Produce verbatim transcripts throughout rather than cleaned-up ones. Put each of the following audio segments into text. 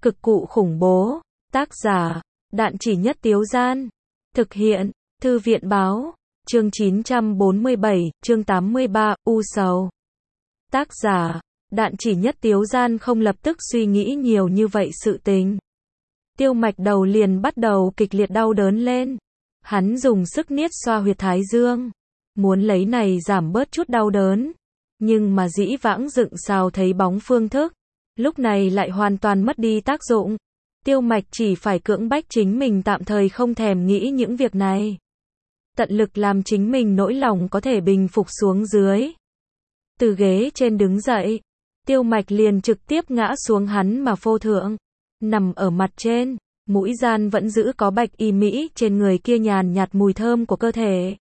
Cực cụ khủng bố. Tác giả, Đạn Chỉ Nhất Tiếu Gian. Thực hiện, Thư viện Báo. Chương chín trăm bốn mươi bảy, chương tám mươi ba, U Sầu. Tác giả, Đạn Chỉ Nhất Tiếu Gian không lập tức suy nghĩ nhiều như vậy sự tình. Tiêu Mạch đầu liền bắt đầu kịch liệt đau đớn lên. Hắn dùng sức niết xoa huyệt thái dương, muốn lấy này giảm bớt chút đau đớn. Nhưng mà dĩ vãng dựng sao thấy bóng phương thức, lúc này lại hoàn toàn mất đi tác dụng. Tiêu Mạch chỉ phải cưỡng bách chính mình tạm thời không thèm nghĩ những việc này. Tận lực làm chính mình nỗi lòng có thể bình phục xuống dưới. Từ ghế trên đứng dậy, Tiêu Mạch liền trực tiếp ngã xuống hắn mà phô thượng. Nằm ở mặt trên, mũi gian vẫn giữ có bạch y mỹ trên người kia nhàn nhạt mùi thơm của cơ thể.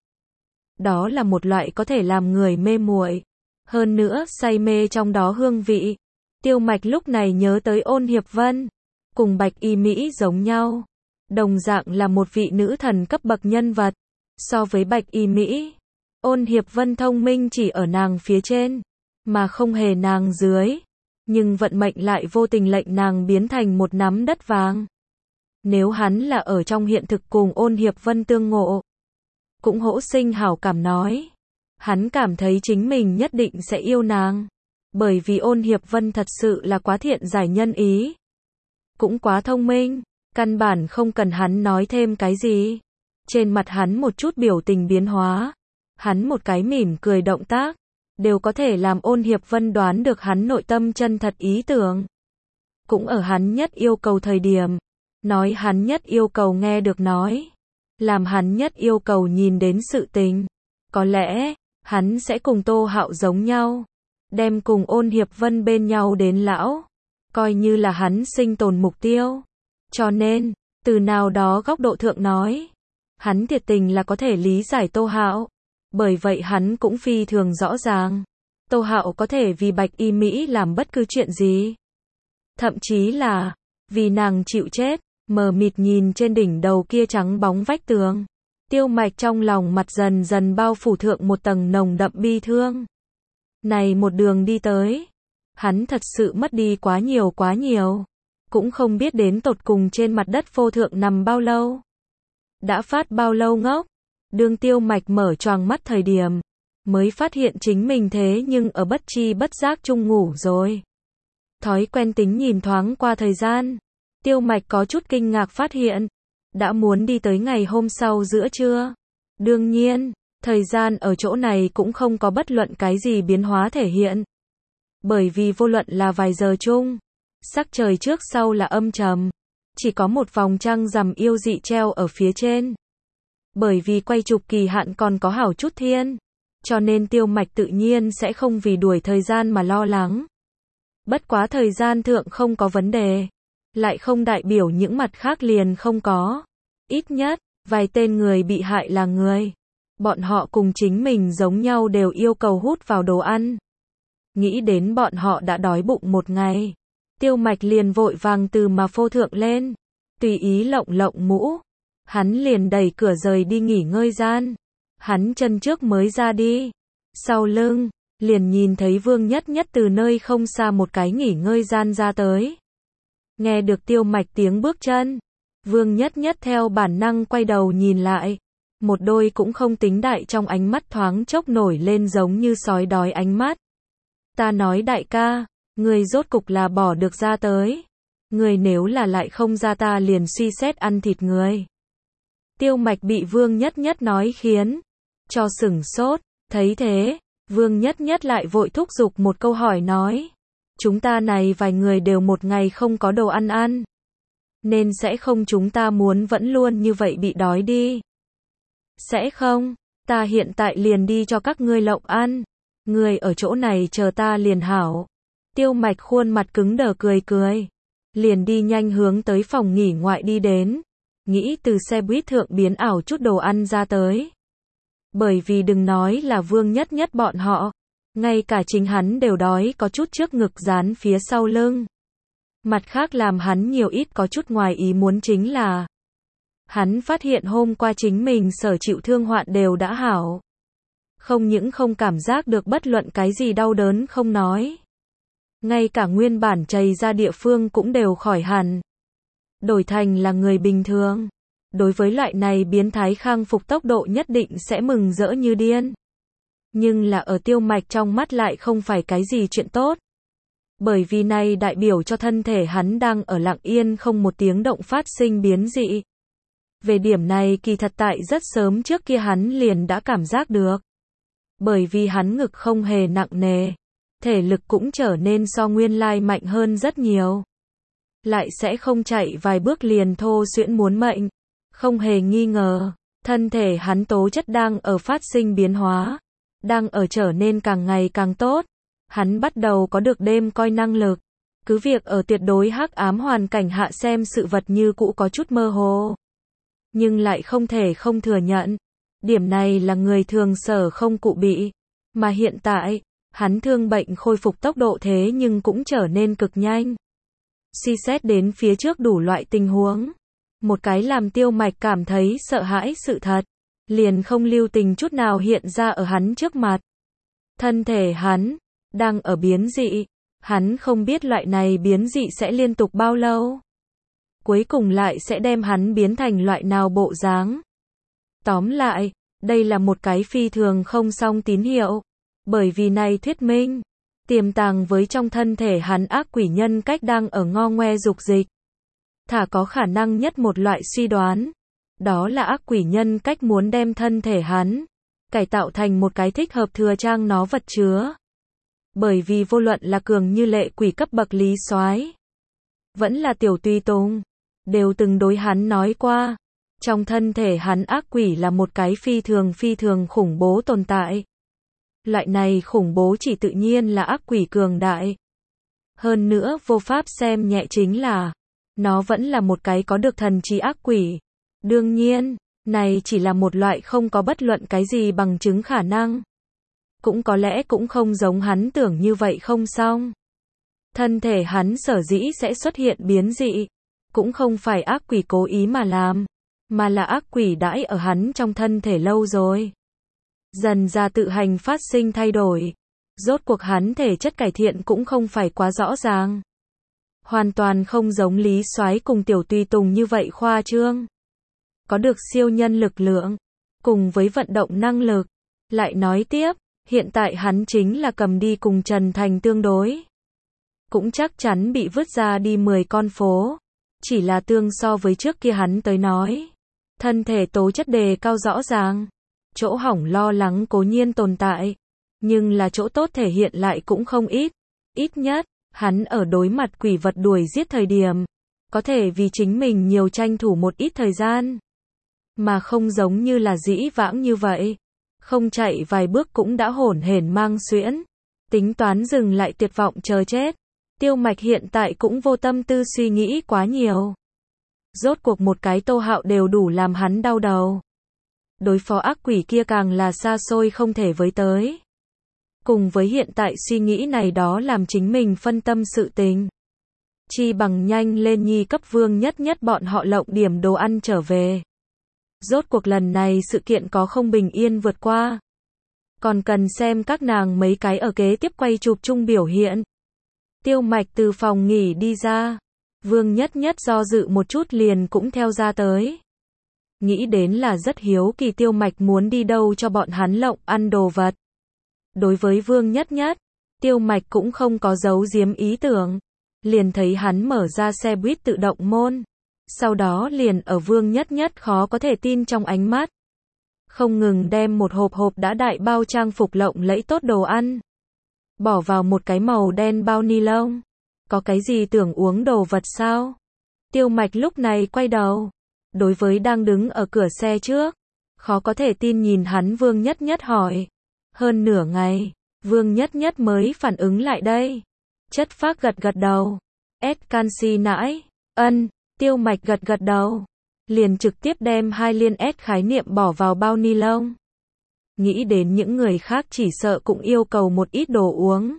Đó là một loại có thể làm người mê muội, hơn nữa say mê trong đó hương vị. Tiêu Mạch lúc này nhớ tới Ôn Hiệp Vân, cùng bạch y mỹ giống nhau, đồng dạng là một vị nữ thần cấp bậc nhân vật. So với bạch y mỹ, Ôn Hiệp Vân thông minh chỉ ở nàng phía trên, mà không hề nàng dưới. Nhưng vận mệnh lại vô tình lệnh nàng biến thành một nắm đất vàng. Nếu hắn là ở trong hiện thực cùng Ôn Hiệp Vân tương ngộ, cũng hỗ sinh hảo cảm nói, hắn cảm thấy chính mình nhất định sẽ yêu nàng. Bởi vì Ôn Hiệp Vân thật sự là quá thiện giải nhân ý, cũng quá thông minh, căn bản không cần hắn nói thêm cái gì. Trên mặt hắn một chút biểu tình biến hóa, hắn một cái mỉm cười động tác, đều có thể làm Ôn Hiệp Vân đoán được hắn nội tâm chân thật ý tưởng. Cũng ở hắn nhất yêu cầu thời điểm, nói hắn nhất yêu cầu nghe được nói, làm hắn nhất yêu cầu nhìn đến sự tình. Có lẽ, hắn sẽ cùng Tô Hạo giống nhau, đem cùng Ôn Hiệp Vân bên nhau đến lão, coi như là hắn sinh tồn mục tiêu. Cho nên, từ nào đó góc độ thượng nói, hắn thiệt tình là có thể lý giải Tô Hạo. Bởi vậy hắn cũng phi thường rõ ràng, Tô Hạo có thể vì bạch y mỹ làm bất cứ chuyện gì. Thậm chí là, vì nàng chịu chết, mờ mịt nhìn trên đỉnh đầu kia trắng bóng vách tường. Tiêu Mạch trong lòng mặt dần dần bao phủ thượng một tầng nồng đậm bi thương. Này một đường đi tới, hắn thật sự mất đi quá nhiều quá nhiều. Cũng không biết đến tột cùng trên mặt đất phô thượng nằm bao lâu. Đã phát bao lâu ngốc. Đương Tiêu Mạch mở choàng mắt thời điểm, mới phát hiện chính mình thế nhưng ở bất chi bất giác chung ngủ rồi. Thói quen tính nhìn thoáng qua thời gian, Tiêu Mạch có chút kinh ngạc phát hiện, đã muốn đi tới ngày hôm sau giữa trưa. Đương nhiên, thời gian ở chỗ này cũng không có bất luận cái gì biến hóa thể hiện. Bởi vì vô luận là vài giờ chung, sắc trời trước sau là âm trầm, chỉ có một vòng trăng rằm yêu dị treo ở phía trên. Bởi vì quay chụp kỳ hạn còn có hảo chút thiên, cho nên Tiêu Mạch tự nhiên sẽ không vì đuổi thời gian mà lo lắng. Bất quá thời gian thượng không có vấn đề, lại không đại biểu những mặt khác liền không có. Ít nhất, vài tên người bị hại là người. Bọn họ cùng chính mình giống nhau đều yêu cầu hút vào đồ ăn. Nghĩ đến bọn họ đã đói bụng một ngày, Tiêu Mạch liền vội vàng từ mà phô thượng lên, tùy ý lộng lộng mũ. Hắn liền đẩy cửa rời đi nghỉ ngơi gian. Hắn chân trước mới ra đi, sau lưng, liền nhìn thấy Vương Nhất Nhất từ nơi không xa một cái nghỉ ngơi gian ra tới. Nghe được Tiêu Mạch tiếng bước chân, Vương Nhất Nhất theo bản năng quay đầu nhìn lại. Một đôi cũng không tính đại trong ánh mắt thoáng chốc nổi lên giống như sói đói ánh mắt. Ta nói đại ca, người rốt cục là bỏ được ra tới. Người nếu là lại không ra ta liền suy xét ăn thịt người. Tiêu Mạch bị Vương Nhất Nhất nói khiến cho sửng sốt, thấy thế, Vương Nhất Nhất lại vội thúc giục một câu hỏi nói, chúng ta này vài người đều một ngày không có đồ ăn ăn, nên sẽ không chúng ta muốn vẫn luôn như vậy bị đói đi. Sẽ không, ta hiện tại liền đi cho các ngươi lộng ăn, người ở chỗ này chờ ta liền hảo. Tiêu Mạch khuôn mặt cứng đờ cười cười, liền đi nhanh hướng tới phòng nghỉ ngoại đi đến. Nghĩ từ xe buýt thượng biến ảo chút đồ ăn ra tới. Bởi vì đừng nói là Vương Nhất Nhất bọn họ, ngay cả chính hắn đều đói có chút trước ngực dán phía sau lưng. Mặt khác làm hắn nhiều ít có chút ngoài ý muốn chính là, hắn phát hiện hôm qua chính mình sở chịu thương hoạn đều đã hảo. Không những không cảm giác được bất luận cái gì đau đớn không nói, ngay cả nguyên bản chảy ra địa phương cũng đều khỏi hẳn. Đổi thành là người bình thường. Đối với loại này biến thái khang phục tốc độ nhất định sẽ mừng rỡ như điên. Nhưng là ở Tiêu Mạch trong mắt lại không phải cái gì chuyện tốt. Bởi vì này đại biểu cho thân thể hắn đang ở lặng yên không một tiếng động phát sinh biến dị. Về điểm này kỳ thật tại rất sớm trước kia hắn liền đã cảm giác được. Bởi vì hắn ngực không hề nặng nề. Thể lực cũng trở nên so nguyên lai mạnh hơn rất nhiều. Lại sẽ không chạy vài bước liền thô xuyễn muốn mệnh. Không hề nghi ngờ, thân thể hắn tố chất đang ở phát sinh biến hóa. Đang ở trở nên càng ngày càng tốt. Hắn bắt đầu có được đêm coi năng lực. Cứ việc ở tuyệt đối hắc ám hoàn cảnh hạ xem sự vật như cũ có chút mơ hồ. Nhưng lại không thể không thừa nhận. Điểm này là người thường sở không cụ bị. Mà hiện tại, hắn thương bệnh khôi phục tốc độ thế nhưng cũng trở nên cực nhanh. Suy xét đến phía trước đủ loại tình huống. Một cái làm Tiêu Mạch cảm thấy sợ hãi sự thật. Liền không lưu tình chút nào hiện ra ở hắn trước mặt. Thân thể hắn đang ở biến dị. Hắn không biết loại này biến dị sẽ liên tục bao lâu. Cuối cùng lại sẽ đem hắn biến thành loại nào bộ dáng. Tóm lại, đây là một cái phi thường không song tín hiệu. Bởi vì này thuyết minh, tiềm tàng với trong thân thể hắn ác quỷ nhân cách đang ở ngo ngoe dục dịch. Thả có khả năng nhất một loại suy đoán. Đó là ác quỷ nhân cách muốn đem thân thể hắn cải tạo thành một cái thích hợp thừa trang nó vật chứa. Bởi vì vô luận là cường như lệ quỷ cấp bậc Lý Soái, vẫn là Tiểu Tùy Tùng, đều từng đối hắn nói qua, trong thân thể hắn ác quỷ là một cái phi thường phi thường khủng bố tồn tại. Loại này khủng bố chỉ tự nhiên là ác quỷ cường đại. Hơn nữa vô pháp xem nhẹ chính là, nó vẫn là một cái có được thần trí ác quỷ. Đương nhiên, này chỉ là một loại không có bất luận cái gì bằng chứng khả năng. Cũng có lẽ cũng không giống hắn tưởng như vậy không xong. Thân thể hắn sở dĩ sẽ xuất hiện biến dị, cũng không phải ác quỷ cố ý mà làm, mà là ác quỷ đãi ở hắn trong thân thể lâu rồi. Dần ra tự hành phát sinh thay đổi. Rốt cuộc hắn thể chất cải thiện cũng không phải quá rõ ràng. Hoàn toàn không giống Lý Soái cùng Tiểu Tùy Tùng như vậy khoa trương. Có được siêu nhân lực lượng, cùng với vận động năng lực. Lại nói tiếp, hiện tại hắn chính là cầm đi cùng Trần Thành tương đối. Cũng chắc chắn bị vứt ra đi mười con phố. Chỉ là tương so với trước kia hắn tới nói. Thân thể tố chất đề cao rõ ràng. Chỗ hỏng lo lắng cố nhiên tồn tại. Nhưng là chỗ tốt thể hiện lại cũng không ít. Ít nhất, hắn ở đối mặt quỷ vật đuổi giết thời điểm. Có thể vì chính mình nhiều tranh thủ một ít thời gian. Mà không giống như là dĩ vãng như vậy. Không chạy vài bước cũng đã hổn hển mang xuyễn. Tính toán dừng lại tuyệt vọng chờ chết. Tiêu Mạch hiện tại cũng vô tâm tư suy nghĩ quá nhiều. Rốt cuộc một cái Tô Hạo đều đủ làm hắn đau đầu. Đối phó ác quỷ kia càng là xa xôi không thể với tới. Cùng với hiện tại suy nghĩ này đó làm chính mình phân tâm sự tình. Chi bằng nhanh lên nhi cấp Vương Nhất Nhất bọn họ lộng điểm đồ ăn trở về. Rốt cuộc lần này sự kiện có không bình yên vượt qua. Còn cần xem các nàng mấy cái ở kế tiếp quay chụp chung biểu hiện. Tiêu Mạch từ phòng nghỉ đi ra. Vương Nhất Nhất do dự một chút liền cũng theo ra tới. Nghĩ đến là rất hiếu kỳ Tiêu Mạch muốn đi đâu cho bọn hắn lộng ăn đồ vật. Đối với Vương Nhất Nhất, Tiêu Mạch cũng không có giấu giếm ý tưởng. Liền thấy hắn mở ra xe buýt tự động môn. Sau đó liền ở Vương Nhất Nhất khó có thể tin trong ánh mắt. Không ngừng đem một hộp hộp đã đại bao trang phục lộng lẫy tốt đồ ăn. Bỏ vào một cái màu đen bao ni lông. Có cái gì tưởng uống đồ vật sao? Tiêu Mạch lúc này quay đầu. Đối với đang đứng ở cửa xe trước. Khó có thể tin nhìn hắn Vương Nhất Nhất hỏi. Hơn nửa ngày, Vương Nhất Nhất mới phản ứng lại đây. Chất phác gật gật đầu. S canxi nãi. Ân, Tiêu Mạch gật gật đầu. Liền trực tiếp đem hai liên S khái niệm bỏ vào bao ni lông. Nghĩ đến những người khác chỉ sợ cũng yêu cầu một ít đồ uống.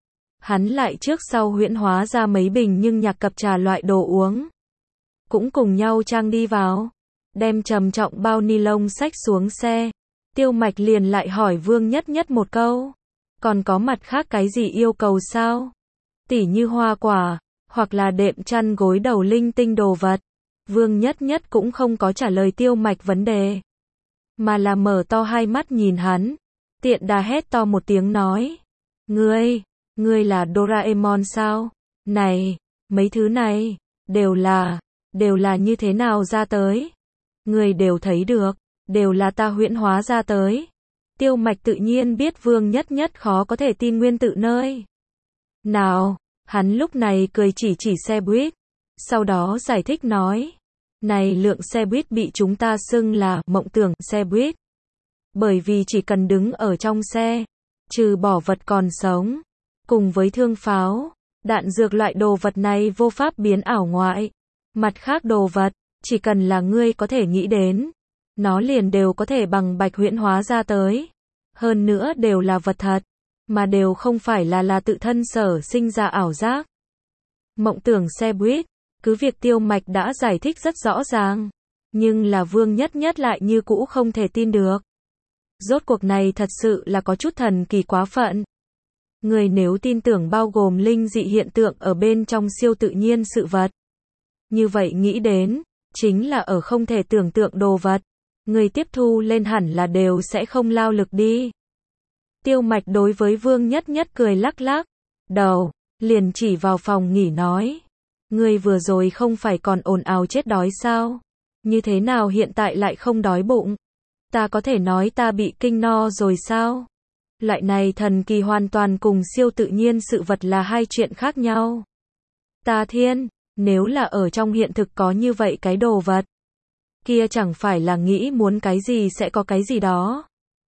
Hắn lại trước sau huyễn hóa ra mấy bình nhưng nhạc cập trà loại đồ uống. Cũng cùng nhau trang đi vào. Đem trầm trọng bao ni lông xách xuống xe. Tiêu Mạch liền lại hỏi Vương Nhất Nhất một câu. Còn có mặt khác cái gì yêu cầu sao? tỉ như hoa quả, hoặc là đệm chăn gối đầu linh tinh đồ vật. Vương Nhất Nhất cũng không có trả lời Tiêu Mạch vấn đề, mà là mở to hai mắt nhìn hắn, tiện đà hét to một tiếng nói. Ngươi, ngươi là Doraemon sao? Này, mấy thứ này, đều là, đều là như thế nào ra tới? Ngươi đều thấy được, đều là ta huyễn hóa ra tới. Tiêu Mạch tự nhiên biết Vương Nhất Nhất khó có thể tin nguyên tự nơi nào, hắn lúc này cười chỉ chỉ xe buýt, sau đó giải thích nói, này lượng xe buýt bị chúng ta xưng là mộng tưởng xe buýt, bởi vì chỉ cần đứng ở trong xe, trừ bỏ vật còn sống, cùng với thương pháo, đạn dược loại đồ vật này vô pháp biến ảo ngoại, mặt khác đồ vật, chỉ cần là ngươi có thể nghĩ đến, nó liền đều có thể bằng bạch huyễn hóa ra tới, hơn nữa đều là vật thật, mà đều không phải là là tự thân sở sinh ra ảo giác. Mộng tưởng xe buýt, cứ việc Tiêu Mạch đã giải thích rất rõ ràng, nhưng là Vương Nhất Nhất lại như cũ không thể tin được. Rốt cuộc này thật sự là có chút thần kỳ quá phận. Người nếu tin tưởng bao gồm linh dị hiện tượng ở bên trong siêu tự nhiên sự vật, như vậy nghĩ đến, chính là ở không thể tưởng tượng đồ vật, người tiếp thu lên hẳn là đều sẽ không lao lực đi. Tiêu Mạch đối với Vương Nhất Nhất cười lắc lắc đầu, liền chỉ vào phòng nghỉ nói, ngươi vừa rồi không phải còn ồn ào chết đói sao? Như thế nào hiện tại lại không đói bụng? Ta có thể nói ta bị kinh no rồi sao? Loại này thần kỳ hoàn toàn cùng siêu tự nhiên sự vật là hai chuyện khác nhau. Ta thiên, nếu là ở trong hiện thực có như vậy cái đồ vật, kia chẳng phải là nghĩ muốn cái gì sẽ có cái gì đó.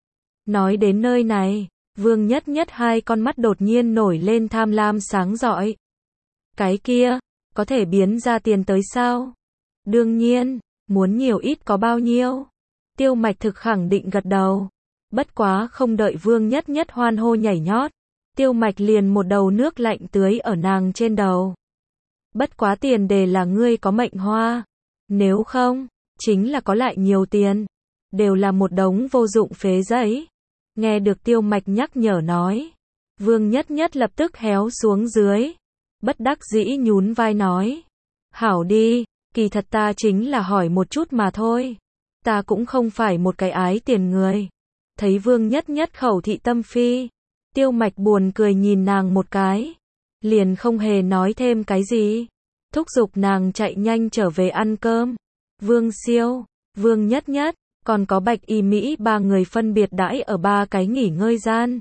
Nói đến nơi này, Vương Nhất Nhất hai con mắt đột nhiên nổi lên tham lam sáng rọi. Cái kia, có thể biến ra tiền tới sao? Đương nhiên, muốn nhiều ít có bao nhiêu? Tiêu Mạch thực khẳng định gật đầu. Bất quá không đợi Vương Nhất Nhất hoan hô nhảy nhót, Tiêu Mạch liền một đầu nước lạnh tưới ở nàng trên đầu. Bất quá tiền đề là ngươi có mệnh hoa, nếu không, chính là có lại nhiều tiền, đều là một đống vô dụng phế giấy. Nghe được Tiêu Mạch nhắc nhở nói, Vương Nhất Nhất lập tức héo xuống dưới, bất đắc dĩ nhún vai nói, hảo đi, kỳ thật ta chính là hỏi một chút mà thôi, ta cũng không phải một cái ái tiền người. Thấy Vương Nhất Nhất khẩu thị tâm phi, Tiêu Mạch buồn cười nhìn nàng một cái, liền không hề nói thêm cái gì, thúc giục nàng chạy nhanh trở về ăn cơm. Vương Siêu, Vương Nhất Nhất, còn có Bạch Y Mỹ ba người phân biệt đãi ở ba cái nghỉ ngơi gian.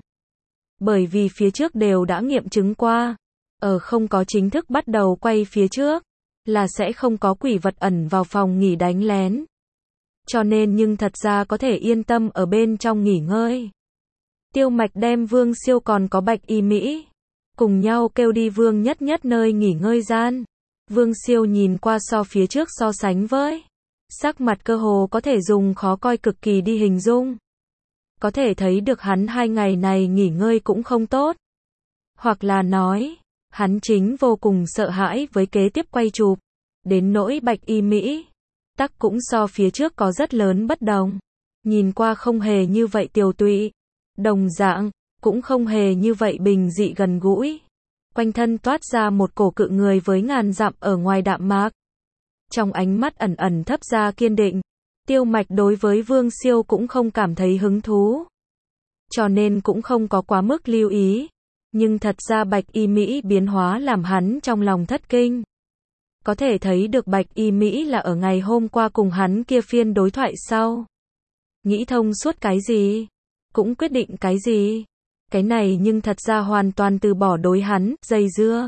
Bởi vì phía trước đều đã nghiệm chứng qua, ở không có chính thức bắt đầu quay phía trước, là sẽ không có quỷ vật ẩn vào phòng nghỉ đánh lén. Cho nên nhưng thật ra có thể yên tâm ở bên trong nghỉ ngơi. Tiêu Mạch đem Vương Siêu còn có Bạch Y Mỹ cùng nhau kêu đi Vương Nhất Nhất nơi nghỉ ngơi gian. Vương Siêu nhìn qua so phía trước so sánh với, sắc mặt cơ hồ có thể dùng khó coi cực kỳ đi hình dung. Có thể thấy được hắn hai ngày này nghỉ ngơi cũng không tốt. Hoặc là nói, hắn chính vô cùng sợ hãi với kế tiếp quay chụp. Đến nỗi Bạch Y Mỹ, tắc cũng so phía trước có rất lớn bất đồng. Nhìn qua không hề như vậy tiều tụy, đồng dạng, cũng không hề như vậy bình dị gần gũi. Quanh thân toát ra một cổ cự người với ngàn dặm ở ngoài đạm mạc. Trong ánh mắt ẩn ẩn thấp ra kiên định, Tiêu Mạch đối với Vương Siêu cũng không cảm thấy hứng thú. Cho nên cũng không có quá mức lưu ý. Nhưng thật ra Bạch Y Mỹ biến hóa làm hắn trong lòng thất kinh. Có thể thấy được Bạch Y Mỹ là ở ngày hôm qua cùng hắn kia phiên đối thoại sau. Nghĩ thông suốt cái gì? Cũng quyết định cái gì? Cái này nhưng thật ra hoàn toàn từ bỏ đối hắn, dây dưa.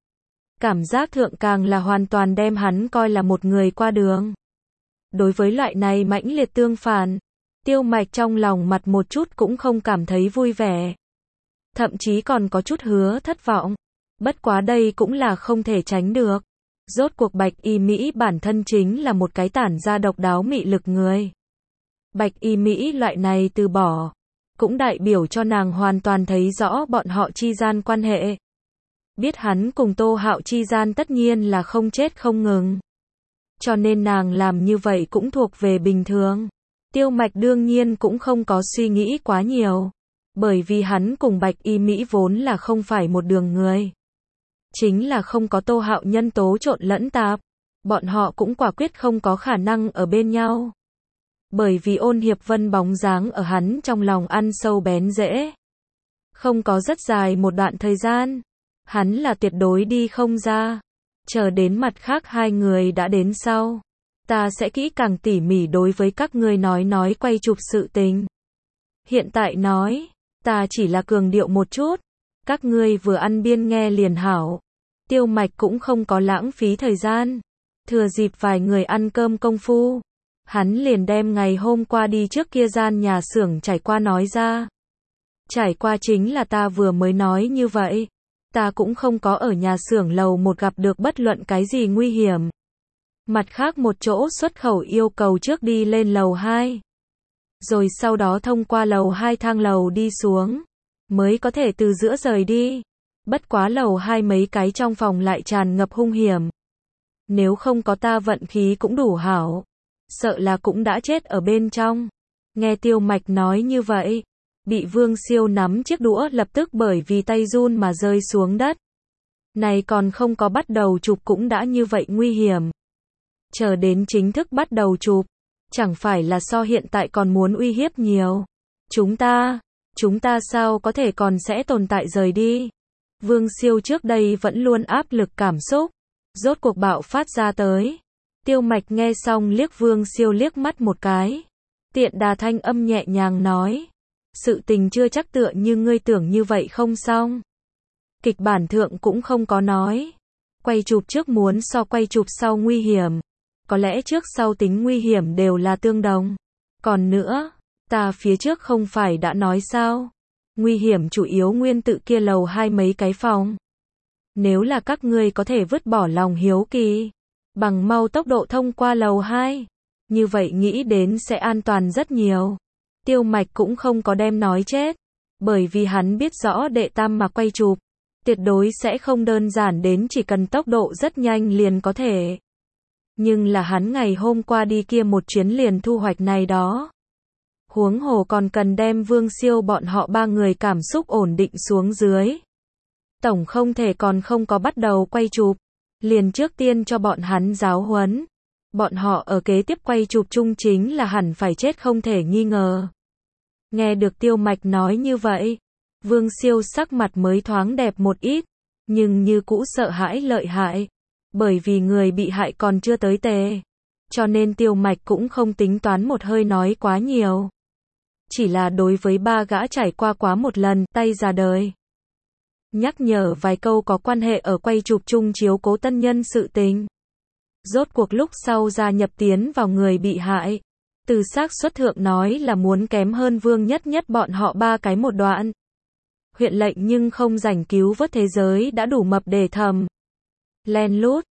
Cảm giác thượng càng là hoàn toàn đem hắn coi là một người qua đường. Đối với loại này mãnh liệt tương phản, Tiêu Mạch trong lòng mặt một chút cũng không cảm thấy vui vẻ. Thậm chí còn có chút hứa thất vọng. Bất quá đây cũng là không thể tránh được. Rốt cuộc Bạch Y Mỹ bản thân chính là một cái tản ra độc đáo mị lực người. Bạch Y Mỹ loại này từ bỏ, cũng đại biểu cho nàng hoàn toàn thấy rõ bọn họ chi gian quan hệ. Biết hắn cùng Tô Hạo chi gian tất nhiên là không chết không ngừng. Cho nên nàng làm như vậy cũng thuộc về bình thường. Tiêu Mạch đương nhiên cũng không có suy nghĩ quá nhiều. Bởi vì hắn cùng Bạch Y Mỹ vốn là không phải một đường người. chính là không có Tô Hạo nhân tố trộn lẫn tạp. Bọn họ cũng quả quyết không có khả năng ở bên nhau. Bởi vì Ôn Hiệp Vân bóng dáng ở hắn trong lòng ăn sâu bén rễ. Không có rất dài một đoạn thời gian, hắn là tuyệt đối đi không ra. Chờ đến mặt khác hai người đã đến sau, ta sẽ kỹ càng tỉ mỉ đối với các ngươi nói nói quay chụp sự tình. Hiện tại nói, ta chỉ là cường điệu một chút, các ngươi vừa ăn biên nghe liền hảo. Tiêu Mạch cũng không có lãng phí thời gian, thừa dịp vài người ăn cơm công phu, hắn liền đem ngày hôm qua đi trước kia gian nhà xưởng trải qua nói ra. Trải qua chính là ta vừa mới nói như vậy, ta cũng không có ở nhà xưởng lầu một gặp được bất luận cái gì nguy hiểm. Mặt khác một chỗ xuất khẩu yêu cầu trước đi lên lầu hai, rồi sau đó thông qua lầu hai thang lầu đi xuống, mới có thể từ giữa rời đi. Bất quá lầu hai mấy cái trong phòng lại tràn ngập hung hiểm. Nếu không có ta vận khí cũng đủ hảo, sợ là cũng đã chết ở bên trong. Nghe Tiêu Mạch nói như vậy, bị Vương Siêu nắm chiếc đũa lập tức bởi vì tay run mà rơi xuống đất. Này còn không có bắt đầu chụp cũng đã như vậy nguy hiểm. Chờ đến chính thức bắt đầu chụp, chẳng phải là so hiện tại còn muốn uy hiếp nhiều. Chúng ta, chúng ta sao có thể còn sẽ tồn tại rời đi. Vương Siêu trước đây vẫn luôn áp lực cảm xúc, rốt cuộc bạo phát ra tới. Tiêu Mạch nghe xong liếc Vương Siêu liếc mắt một cái. Tiện đà thanh âm nhẹ nhàng nói. Sự tình chưa chắc tựa như ngươi tưởng như vậy không xong. Kịch bản thượng cũng không có nói. Quay chụp trước muốn so quay chụp sau nguy hiểm. Có lẽ trước sau tính nguy hiểm đều là tương đồng. Còn nữa, ta phía trước không phải đã nói sao? Nguy hiểm chủ yếu nguyên tự kia lầu hai mấy cái phòng. Nếu là các ngươi có thể vứt bỏ lòng hiếu kỳ, bằng mau tốc độ thông qua lầu hai, như vậy nghĩ đến sẽ an toàn rất nhiều. Tiêu Mạch cũng không có đem nói chết, bởi vì hắn biết rõ đệ tam mà quay chụp, tuyệt đối sẽ không đơn giản đến chỉ cần tốc độ rất nhanh liền có thể. Nhưng là hắn ngày hôm qua đi kia một chuyến liền thu hoạch này đó. Huống hồ còn cần đem Vương Siêu bọn họ ba người cảm xúc ổn định xuống dưới. Tổng không thể còn không có bắt đầu quay chụp, liền trước tiên cho bọn hắn giáo huấn. Bọn họ ở kế tiếp quay chụp chung chính là hẳn phải chết không thể nghi ngờ. Nghe được Tiêu Mạch nói như vậy, Vương Siêu sắc mặt mới thoáng đẹp một ít, nhưng như cũ sợ hãi lợi hại, bởi vì người bị hại còn chưa tới tề, cho nên Tiêu Mạch cũng không tính toán một hơi nói quá nhiều. Chỉ là đối với ba gã trải qua quá một lần, tay ra đời. Nhắc nhở vài câu có quan hệ ở quay chụp chung chiếu cố tân nhân sự tình. Rốt cuộc lúc sau gia nhập tiến vào người bị hại. Từ xác suất thượng nói là muốn kém hơn Vương Nhất Nhất bọn họ ba cái một đoạn. Huyện lệnh nhưng không rảnh cứu vớt thế giới đã đủ mập để thầm. Len lút,